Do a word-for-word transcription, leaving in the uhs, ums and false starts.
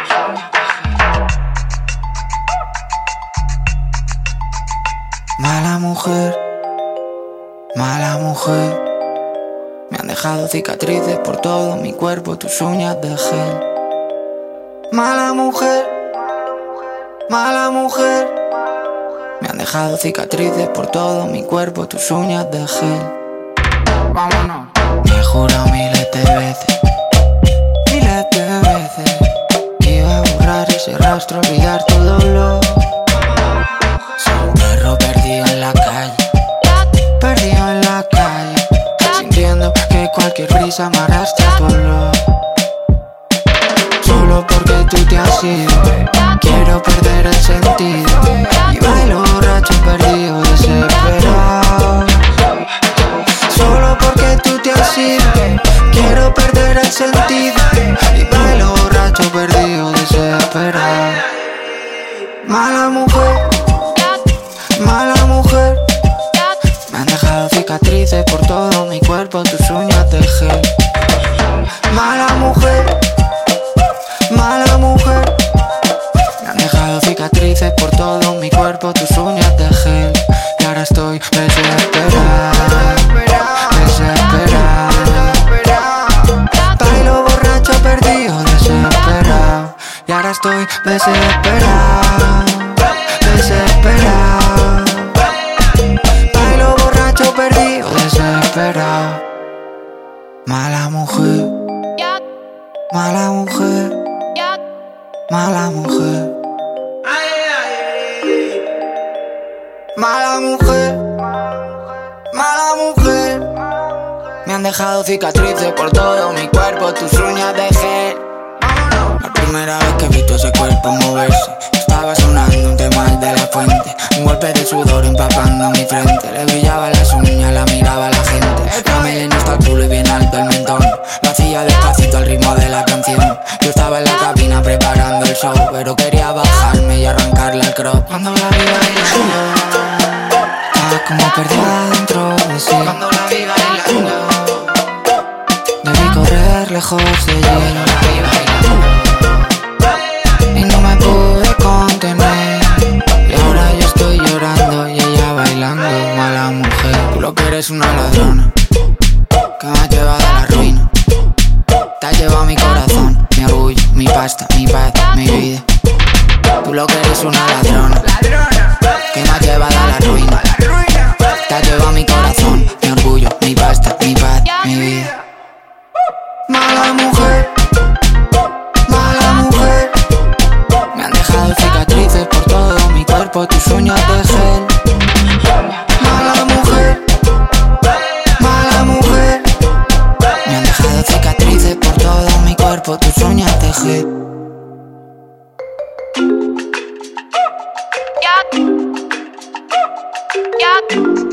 Mala mujer, mala mujer. Me han dejado cicatrices por todo mi cuerpo, tus uñas de gel. Mala mujer, mala mujer. Me han dejado cicatrices por todo mi cuerpo, tus uñas de gel. Vámonos. Me he jurado miles de veces, miles de veces, que iba a borrar ese rastro, olvidar tu dolor. Soy un perro perdido en la calle, perdido en la calle, sintiendo que cualquier brisa me arrastra a tu olor. Solo porque tú te has ido, quiero perder el sentido y bailo borracho, perdido, desesperado. Solo porque tú te has ido, quiero perder el sentido y bailo borracho, perdido, desesperado. Mala mujer, mala mujer. Me han dejado cicatrices por todo mi cuerpo, tus uñas de gel. Mala mujer, mala mujer. Me han dejado cicatrices por todo mi cuerpo, tus uñas de gel. Y ahora estoy desesperado, desesperado. Bailo borracho, perdido, desesperado. Y ahora estoy desesperado, desesperado. Bailo borracho, perdido, desesperado. Mala mujer, mala mujer, mala mujer. Mala mujer, mala mujer. Me han dejado cicatrices por todo mi cuerpo, tus uñas de gel. La primera vez que he visto ese cuerpo moverse, estaba sonando un tema de La Fuente. Un golpe de sudor empapando mi frente. Le brillaban las uñas, la miraba la gente. La melena hasta el culo y bien alto el mentón. Lo hacía despacito al ritmo de la canción. Yo estaba en la cabina preparando el show, pero quería bajarme y arrancarle el crop. Cuando la vi bailando, estaba como perdida dentro de sí. Cuando la vi bailando, debí correr lejos de allí. La vi bailando y no me pude contener. Y ahora yo estoy llorando y ella bailando. Mala mujer, tú lo que eres una ladrona, que me ha llevado a la ruina. Te has llevado mi corazón, mi orgullo, mi pasta, mi paz, mi vida. Tú lo que eres una ladrona, que me ha llevado a la ruina. Te has llevado mi corazón, mi orgullo, mi pasta, mi paz, mi vida. Mala mujer, mala mujer. Me han dejado cicatrices por todo mi cuerpo, tus uñas de gel. Mala mujer, mala mujer. Me han dejado cicatrices por todo mi cuerpo, tus uñas de gel. Yeah. Yeah.